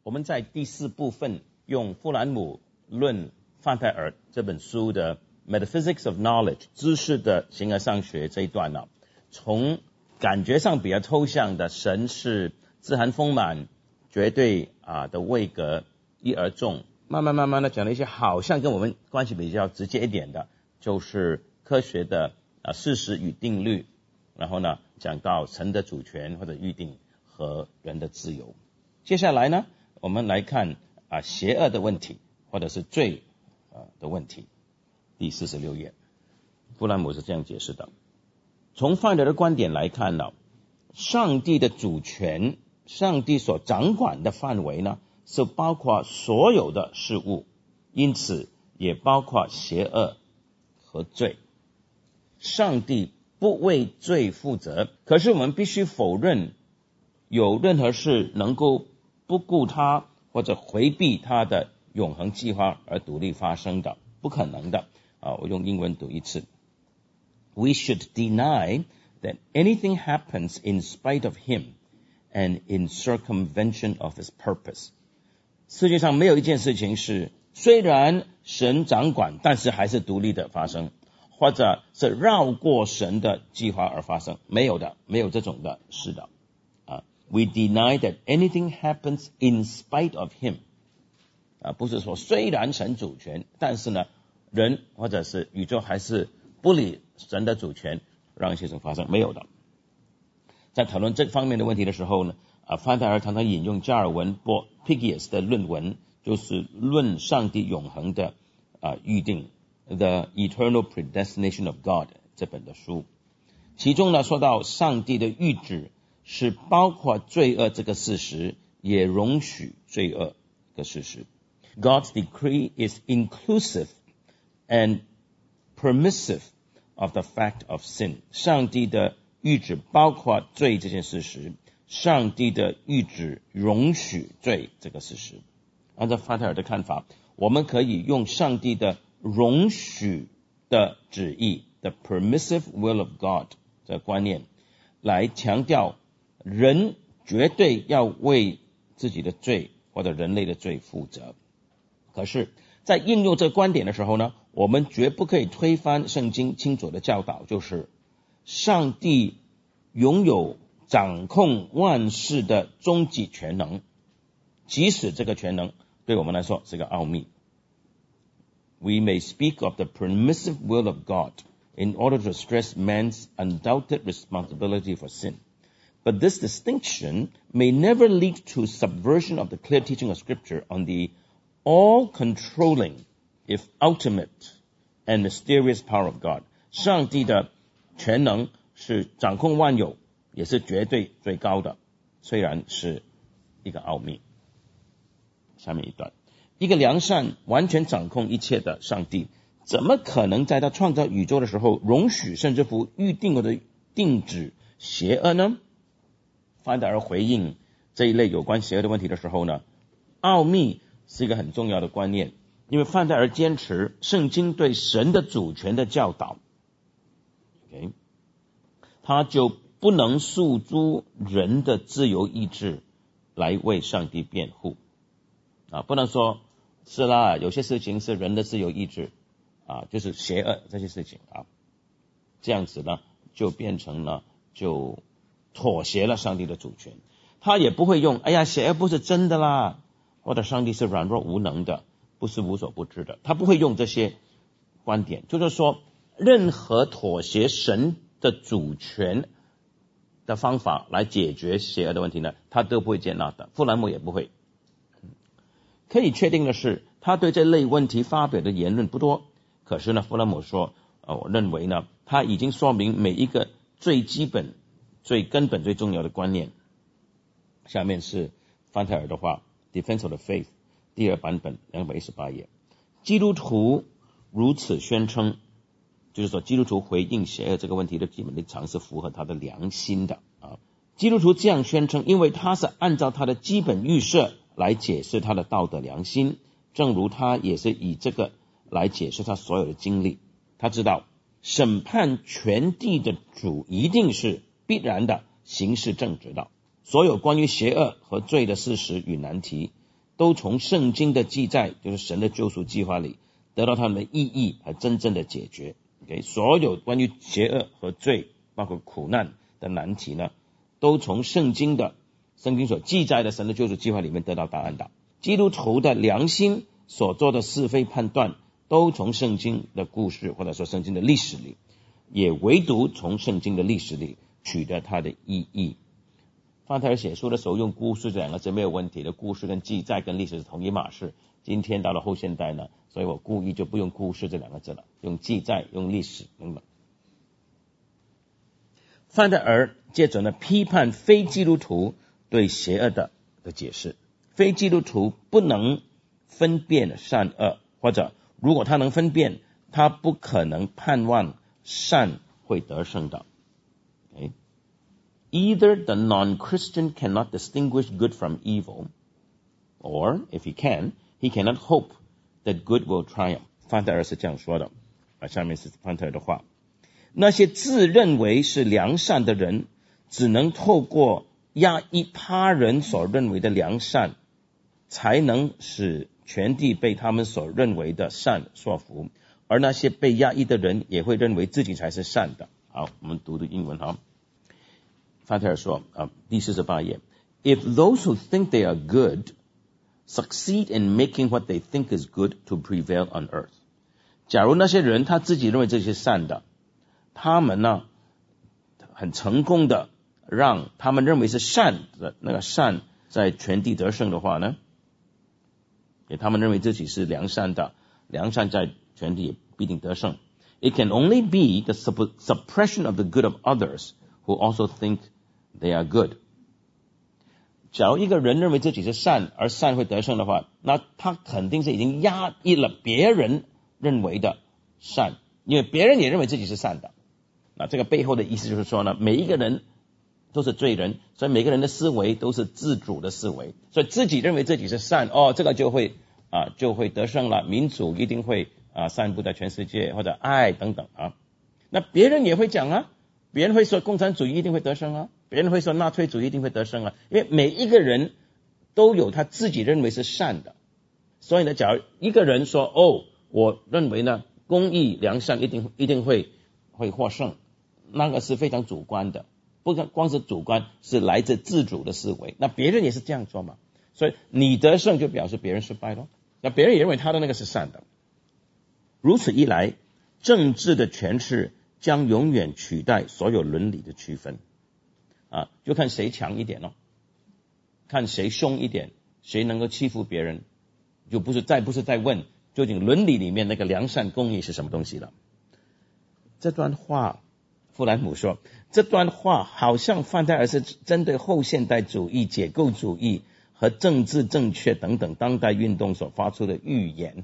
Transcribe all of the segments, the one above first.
我们在第4部分用富兰姆论范泰尔这本书的 Metaphysics of Knowledge 知识的形而上学这一段呢，从感觉上比较抽象的神是自含丰满绝对的位格一而众，慢慢的讲了一些好像跟我们关系比较直接一点的，就是科学的事实与定律，然后呢讲到神的主权或者预定和人的自由。接下来呢我们来看邪恶的问题或者是罪的问题。第46页，富兰姆是这样解释的：从范德的观点来看呢，上帝的主权，上帝所掌管的范围呢是包括所有的事物，因此也包括邪恶和罪。上帝不为罪负责，可是我们必须否认有任何事能够不顾他或者回避他的永恒计划而独立发生的，不可能的。我用英文读一次。We should deny that anything happens in spite of him and in circumvention of his purpose. 世界上没有一件事情是虽然神掌管，但是还是独立的发生，或者是绕过神的计划而发生，没有的，没有这种的事的。We deny that anything happens in spite of him. 不是说虽然神主权，但是呢人或者是宇宙还是不理神的主权，让一些事情发生，没有的。在讨论这方面的问题的时候呢，范泰尔常常引用加尔文波 Piggius 的论文，就是论上帝永恒的预定 The Eternal Predestination of God 这本的书。其中呢说到上帝的预旨是包括罪恶这个事实，也容许罪恶的事实。God's decree is inclusive and permissive of the fact of sin. 上帝的预旨包括罪这件事实，上帝的预旨容许罪这个事实。按照范泰尔的看法，我们可以用上帝的容许的旨意 the permissive will of God 的观念来强调人绝对要为自己的罪或者人类的罪负责。可是在应用这个观点的时候呢，我们绝不可以推翻圣经清楚的教导，就是上帝拥有掌控万事的终极全能，即使这个全能对我们来说是个奥秘。We may speak of the permissive will of God in order to stress man's undoubted responsibility for sin. But this distinction may never lead to subversion of the clear teaching of Scripture on the all-controlling, if ultimate and mysterious power of God. 上帝的全能是掌控万有，也是绝对最高的，虽然是一个奥秘。下面一段，一个良善完全掌控一切的上帝，怎么可能在他创造宇宙的时候容许甚至乎预定或者定止邪恶呢？范德尔回应这一类有关邪恶的问题的时候呢，奥秘是一个很重要的观念，因为范德尔坚持圣经对神的主权的教导，他就不能诉诸人的自由意志来为上帝辩护不能说是啦，有些事情是人的自由意志就是邪恶这些事情这样子呢就变成了就妥协了上帝的主权。他也不会用邪恶不是真的啦，或者上帝是软弱无能的，不是无所不知的，他不会用这些观点，就是说任何妥协神的主权的方法来解决邪恶的问题呢，他都不会接纳的，富兰姆也不会。可以确定的是，他对这类问题发表的言论不多，可是呢，富兰姆说我认为呢，他已经说明每一个最基本最根本最重要的观念。下面是范泰尔的话 Defense of the Faith 第2版本218页。基督徒如此宣称，就是说基督徒回应邪恶这个问题的基本立场是符合他的良心的基督徒这样宣称，因为他是按照他的基本预设来解释他的道德良心，正如他也是以这个来解释他所有的经历。他知道审判全地的主一定是必然的行事正直的，所有关于邪恶和罪的事实与难题都从圣经的记载，就是神的救赎计划里得到他们的意义和真正的解决。所有关于邪恶和罪，包括苦难的难题呢，都从圣经所记载的神的救赎计划里面得到答案的。基督徒的良心所做的是非判断，都从圣经的故事或者说圣经的历史里，也唯独从圣经的历史里取得它的意义。范特尔写书的时候用故事这两个字没有问题的，故事跟记载跟历史是同一码事。今天到了后现代呢，所以我故意就不用故事这两个字了，用记载，用历史等等。范特尔接着呢批判非基督徒对邪恶的解释。非基督徒不能分辨善恶，或者如果他能分辨，他不可能盼望善会得胜的。Either the non-Christian cannot distinguish good from evil, or if he can, he cannot hope that good will triumph. 范特尔是这样说的，下面是范特尔的话。那些自认为是良善的人，只能透过压抑他人所认为的良善，才能使全地被他们所认为的善说服，而那些被压抑的人也会认为自己才是善的。好，我们读英文哈。范特尔说第48页 If those who think they are good succeed in making what they think is good to prevail on earth， 假如那些人他自己认为这些善的，他们呢很成功的让他们认为是善的那个善在全地得胜的话呢，他们认为自己是良善的，良善在全地也必定得胜。It can only be the suppression of the good of others who also think they are good。 假如一个人认为自己是善，而善会得胜的话，那他肯定是已经压抑了别人认为的善，因为别人也认为自己是善的。那这个背后的意思就是说呢，每一个人都是罪人，所以每个人的思维都是自主的思维，所以自己认为自己是善，这个就会得胜了，民主一定会散布在全世界，或者爱等等啊。那别人也会讲啊，别人会说共产主义一定会得胜啊，别人会说纳粹主义一定会得胜啊，因为每一个人都有他自己认为是善的。所以呢，假如一个人说我认为呢公义良善一定会获胜，那个是非常主观的，不光是主观，是来自自主的思维。那别人也是这样做嘛，所以你得胜就表示别人失败咯，那别人也认为他的那个是善的。如此一来，政治的权势将永远取代所有伦理的区分就看谁强一点咯，看谁凶一点，谁能够欺负别人，就不是在问究竟伦理里面那个良善公义是什么东西了。这段话富兰姆说，这段话好像范特尔是针对后现代主义、解构主义和政治正确等等当代运动所发出的预言。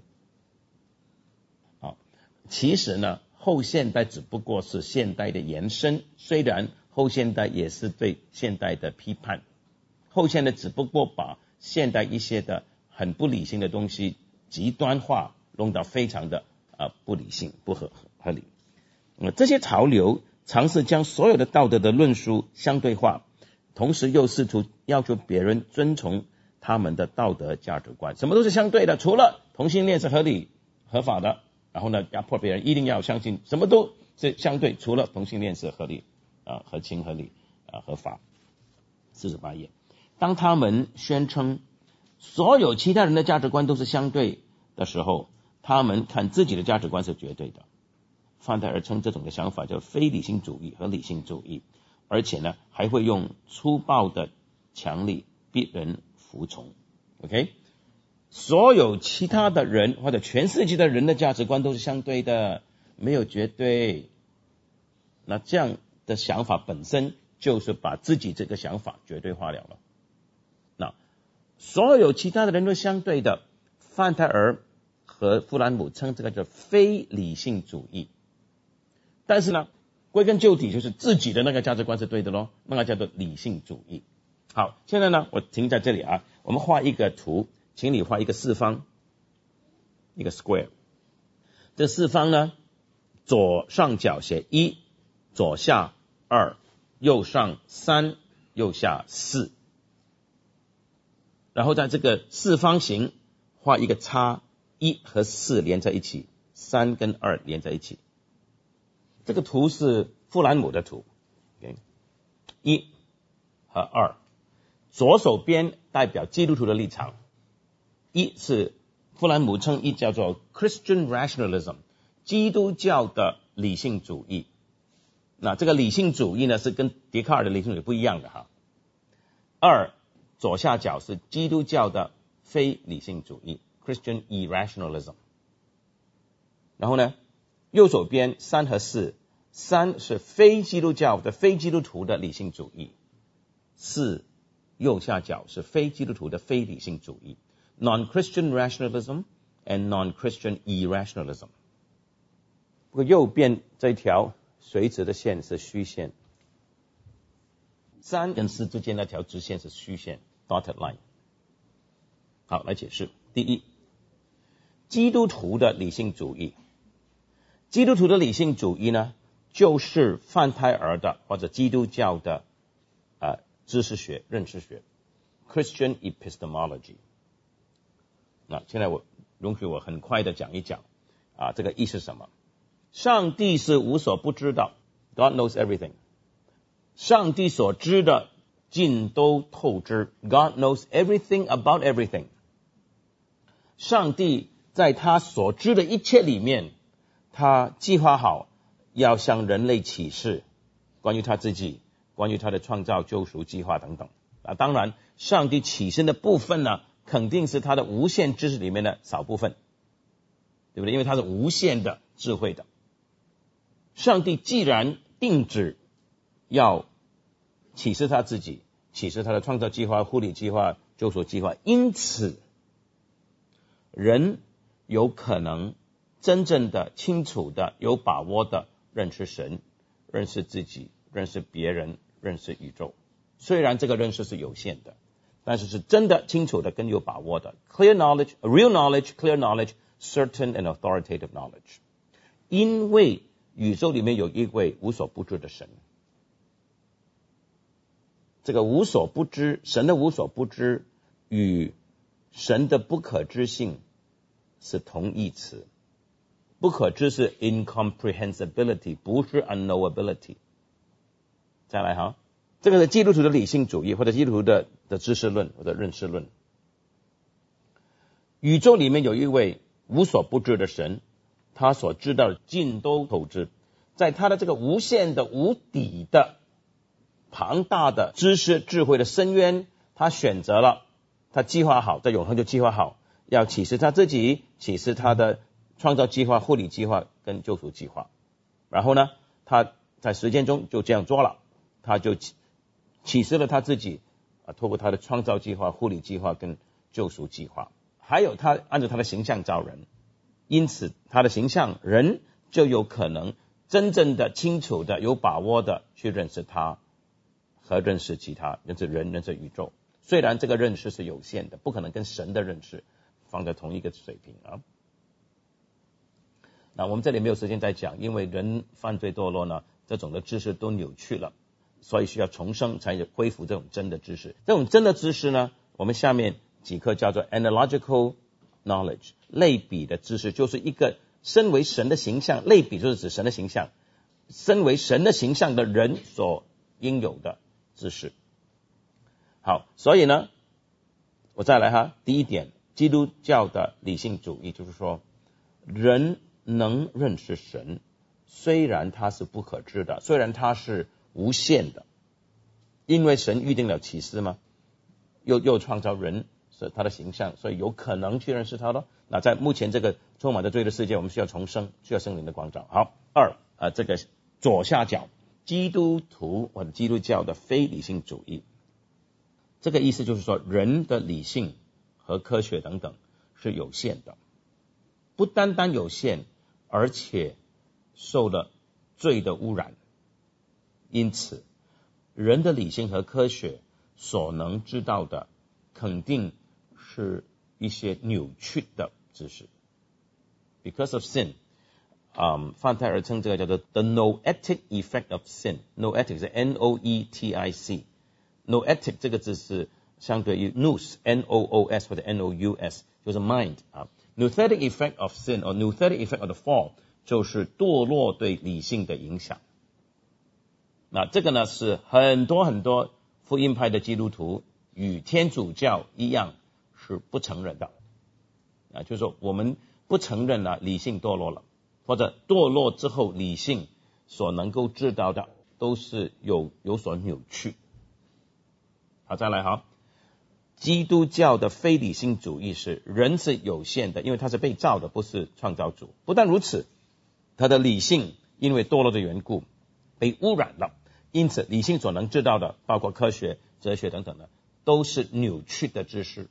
其实呢，后现代只不过是现代的延伸，虽然后现代也是对现代的批判，后现代只不过把现代一些的很不理性的东西极端化，弄到非常的不理性、不合理。这些潮流尝试将所有的道德的论述相对化，同时又试图要求别人遵从他们的道德价值观，什么都是相对的，除了同性恋是合理合法的，然后呢压迫别人一定要相信什么都是相对，除了同性恋是合理合情合理合法。48页，当他们宣称所有其他人的价值观都是相对的时候，他们看自己的价值观是绝对的。范特尔称这种的想法叫非理性主义和理性主义，而且呢还会用粗暴的强力逼人服从。 OK， 所有其他的人或者全世界的人的价值观都是相对的，没有绝对。那这样的想法本身就是把自己这个想法绝对化了。那所有其他的人都相对的，范特尔和富兰姆称这个叫非理性主义。但是呢，归根究底就是自己的那个价值观是对的咯，那个叫做理性主义。好，现在呢我停在这里我们画一个图，请你画一个四方，一个 square。 这四方呢，左上角写1，左下2，右上3，右下4。 然后在这个四方形画一个叉，1和4连在一起，3跟2连在一起。这个图是富兰姆的图， 1和2，左手边代表基督徒的立场，1是富兰姆称1叫做 Christian rationalism， 基督教的理性主义。那这个理性主义呢是跟笛卡尔的理性主义不一样的哈。2左下角是基督教的非理性主义 Christian irrationalism。 然后呢右手边3和4， 3是非基督教的非基督徒的理性主义，4右下角是非基督徒的非理性主义 non-Christian rationalism and non-Christian irrationalism。 不过右边这一条垂直的线是虚线，3跟4之间那条直线是虚线 dotted line。 好，来解释。第一，基督徒的理性主义。基督徒的理性主义呢，就是范泰尔的或者基督教的知识学、认识学 Christian epistemology。 那现在容许我很快的讲一讲这个意思是什么。上帝是无所不知的 God knows everything。 上帝所知的尽都透知 God knows everything about everything。 上帝在他所知的一切里面，他计划好要向人类启示关于他自己，关于他的创造救赎计划等等。当然上帝启示的部分呢，肯定是他的无限知识里面的少部分，对不对？因为他是无限的智慧的。上帝既然定旨要启示他自己，启示他的创造计划、护理计划、救赎计划，因此人有可能真正的、清楚的、有把握的认识神、认识自己、认识别人、认识宇宙。虽然这个认识是有限的，但是是真的、清楚的跟有把握的 clear knowledge, real knowledge, clear knowledge, certain and authoritative knowledge。 因为宇宙里面有一位无所不知的神。这个无所不知，神的无所不知与神的不可知性是同义词。不可知是 incomprehensibility， 不是 unknowability。 再来哈，这个是基督徒的理性主义或者基督徒的知识论或者认识论。宇宙里面有一位无所不知的神，他所知道的尽都透知。在他的这个无限的、无底的、庞大的知识智慧的深渊，他选择了，他计划好，在永恒就计划好要启示他自己，启示他的创造计划、护理计划跟救赎计划。然后呢，他在时间中就这样做了，他就启示了他自己透过他的创造计划、护理计划跟救赎计划。还有他按照他的形象造人，因此他的形象人就有可能真正的、清楚的、有把握的去认识他和认识其他，认识人、认识宇宙。虽然这个认识是有限的，不可能跟神的认识放在同一个水平啊。那我们这里没有时间再讲，因为人犯罪堕落呢，这种的知识都扭曲了，所以需要重生才恢复这种真的知识。这种真的知识呢，我们下面几课叫做 analogical knowledge， 类比的知识，就是一个身为神的形象，类比就是指神的形象，身为神的形象的人所应有的知识。好，所以呢，我再来哈，第一点，基督教的理性主义就是说，人能认识神，虽然他是不可知的，虽然他是无限的，因为神预定了启示嘛，又创造人是他的形象，所以有可能去认识他咯。那在目前这个充满着罪的世界，我们需要重生，需要圣灵的光照。好，这个左下角，基督徒或者基督教的非理性主义，这个意思就是说，人的理性和科学等等是有限的，不单单有限，而且受了罪的污染。因此人的理性和科学所能知道的肯定是一些扭曲的知识。 Because of sin， 范泰尔称这个叫做 the noetic effect of sin。 noetic 是 Noetic， noetic 这个字是相对于 nous N-O-O-S 或者 N-O-U-S 就是 mind 啊。Nouthetic effect of sin or nouthetic effect of the fall 就是堕落对理性的影响。那这个呢是很多福音派的基督徒与天主教一样是不承认的啊，就是说我们不承认了理性堕落了，或者堕落之后理性所能够知道的都是有所扭曲。好，再来哈，基督教的非理性主义是人是有限的，因为他是被造的，不是创造主。不但如此，他的理性因为堕落的缘故被污染了，因此理性所能知道的包括科学、哲学等等的都是扭曲的知识。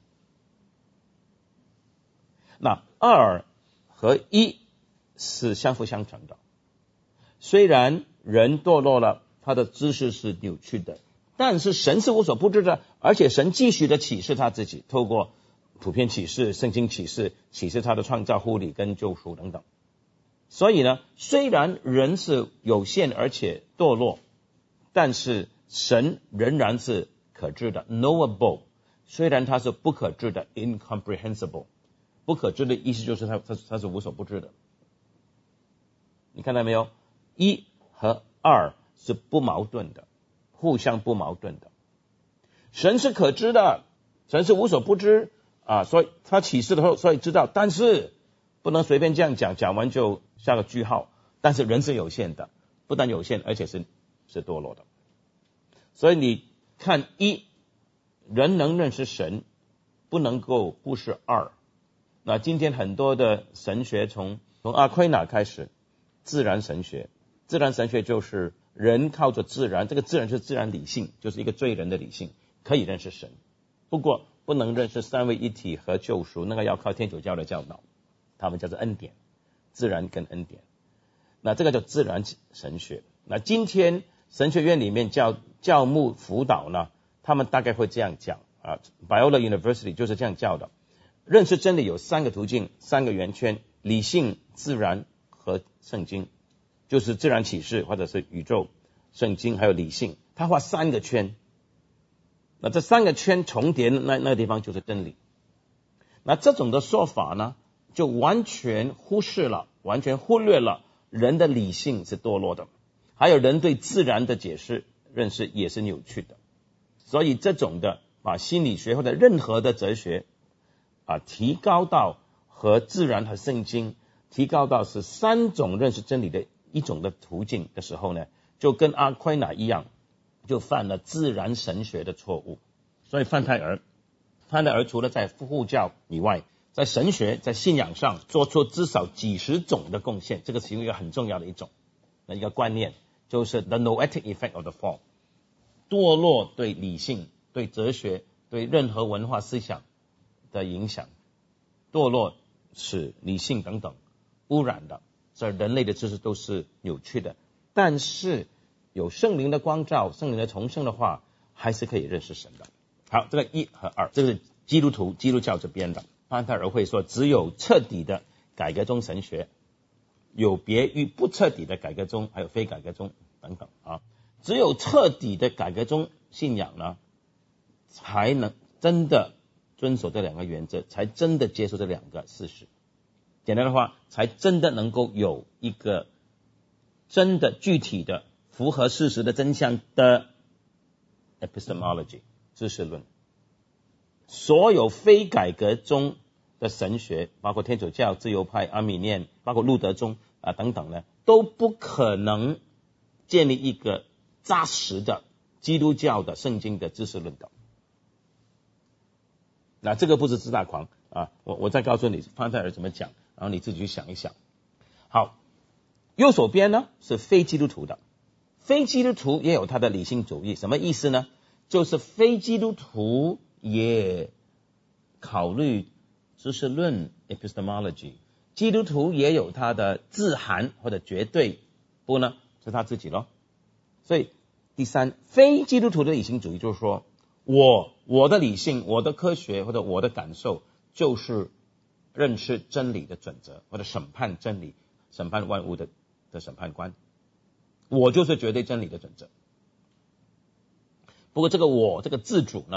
那二和一是相辅相成的，虽然人堕落了，他的知识是扭曲的，但是神是无所不知的，而且神继续的启示他自己，透过普遍启示、圣经启示他的创造、护理跟救赎等等。所以呢，虽然人是有限而且堕落，但是神仍然是可知的 knowable， 虽然他是不可知的 incomprehensible。不可知的意思就是他是无所不知的。你看到没有？一和二是不矛盾的，互相不矛盾的。神是可知的，神是无所不知啊，所以他启示的时候所以知道，但是不能随便这样讲，讲完就下个句号。但是人是有限的，不但有限，而且是堕落的。所以你看一，人能认识神，不能够忽视二。那今天很多的神学从阿奎那开始，自然神学就是人靠着自然，这个自然是自然理性，就是一个罪人的理性，可以认识神，不过不能认识三位一体和救赎，那个要靠天主教的教导，他们叫做恩典，自然跟恩典。那这个叫自然神学。那今天神学院里面教牧辅导呢，他们大概会这样讲啊 ，Biola University 就是这样教的。认识真理有三个途径，三个圆圈：理性、自然和圣经，就是自然启示或者是宇宙、圣经还有理性，他画三个圈。那这三个圈重叠那个地方就是真理。那这种的说法呢，就完全忽略了人的理性是堕落的，还有人对自然的解释认识也是扭曲的。所以这种的把心理学或者任何的哲学提高到和自然和圣经提高到是三种认识真理的一种的途径的时候呢，就跟阿奎那一样，就犯了自然神学的错误。所以范泰尔除了在复护教以外，在神学在信仰上做出至少几十种的贡献，这个是一个很重要的一个观念，就是 the noetic effect of the fall， 堕落对理性、对哲学、对任何文化思想的影响，堕落使理性等等污染的，所以人类的知识都是扭曲的。但是有圣灵的光照、圣灵的重生的话，还是可以认识神的。好，这个一和二，这是基督教这边的。范泰尔会说，只有彻底的改革宗神学，有别于不彻底的改革宗，还有非改革宗等等啊。只有彻底的改革宗信仰呢，才能真的遵守这两个原则，才真的接受这两个事实。简单的话，才真的能够有一个真的具体的符合事实的真相的 epistemology 知识论。所有非改革宗的神学，包括天主教、自由派、阿米念，包括路德宗等等呢，都不可能建立一个扎实的基督教的圣经的知识论的。那这个不是自大狂啊！我再告诉你范泰尔怎么讲，然后你自己去想一想。好，右手边呢是非基督徒的，非基督徒也有他的理性主义，什么意思呢？就是非基督徒也考虑知识论 epistemology， 基督徒也有他的自含或者绝对，不呢是他自己咯。所以第三，非基督徒的理性主义就是说，我的理性、我的科学或者我的感受就是认识真理的准则，或者审判真理、审判万物的审判官，我就是绝对真理的准则。不过这个自主呢，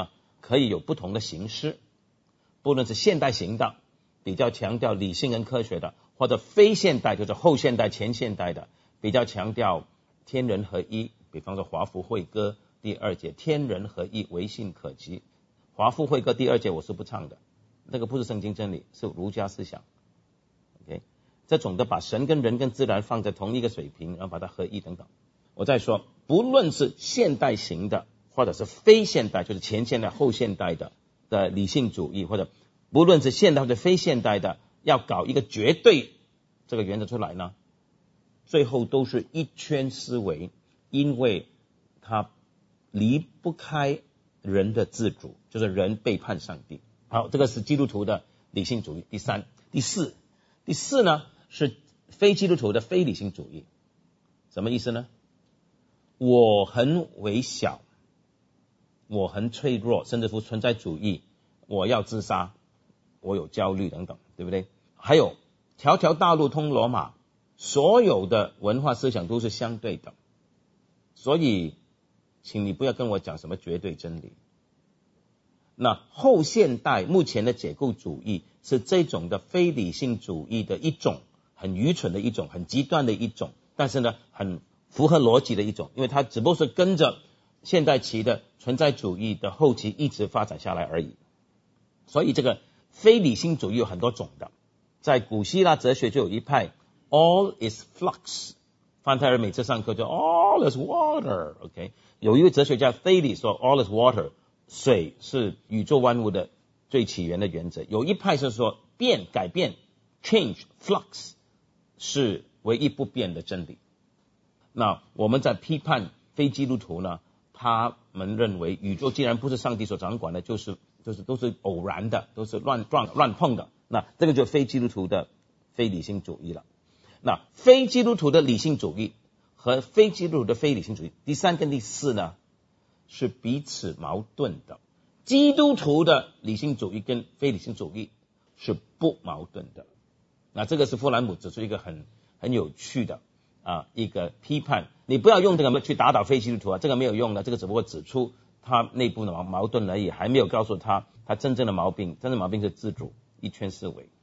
可以有不同的形式，不论是现代型的，比较强调理性跟科学的，或者非现代，就是后现代、前现代的，比较强调天人合一，比方说华福会歌第2节天人合一，唯心可及。华福会歌第2节我是不唱的，那个不是圣经真理，是儒家思想。OK， 这种的把神跟人跟自然放在同一个水平，然后把它合一等等。我再说，不论是现代型的，或者是非现代，就是前现代、后现代的理性主义，或者不论是现代或者非现代的，要搞一个绝对这个原则出来呢，最后都是一圈思维，因为它离不开人的自主，就是人背叛上帝。好，这个是基督徒的理性主义。第四呢是非基督徒的非理性主义。什么意思呢？我很微小，我很脆弱，甚至乎存在主义，我要自杀，我有焦虑等等，对不对？还有条条大路通罗马，所有的文化思想都是相对的，所以请你不要跟我讲什么绝对真理。那后现代目前的解构主义是这种的非理性主义的一种，很愚蠢的一种，很极端的一种，但是呢很符合逻辑的一种，因为它只不过是跟着现代期的存在主义的后期一直发展下来而已。所以这个非理性主义有很多种的，在古希腊哲学就有一派 All is flux， 范泰尔每次上课就 All is water， OK， 有一位哲学家 Thales 说 All is water， 水是宇宙万物的最起源的原则。有一派是说改变 change flux 是唯一不变的真理。那我们在批判非基督徒呢，他们认为宇宙既然不是上帝所掌管的，就是都是偶然的，都是乱碰的，那这个就非基督徒的非理性主义了。那非基督徒的理性主义和非基督徒的非理性主义，第3跟第4呢是彼此矛盾的。基督徒的理性主义跟非理性主义是不矛盾的。那这个是弗兰姆指出一个很有趣的一个批判。你不要用这个去打倒非基督徒这个没有用的，这个只不过指出他内部的矛盾而已，还没有告诉他真正的毛病是自主，一圈思维。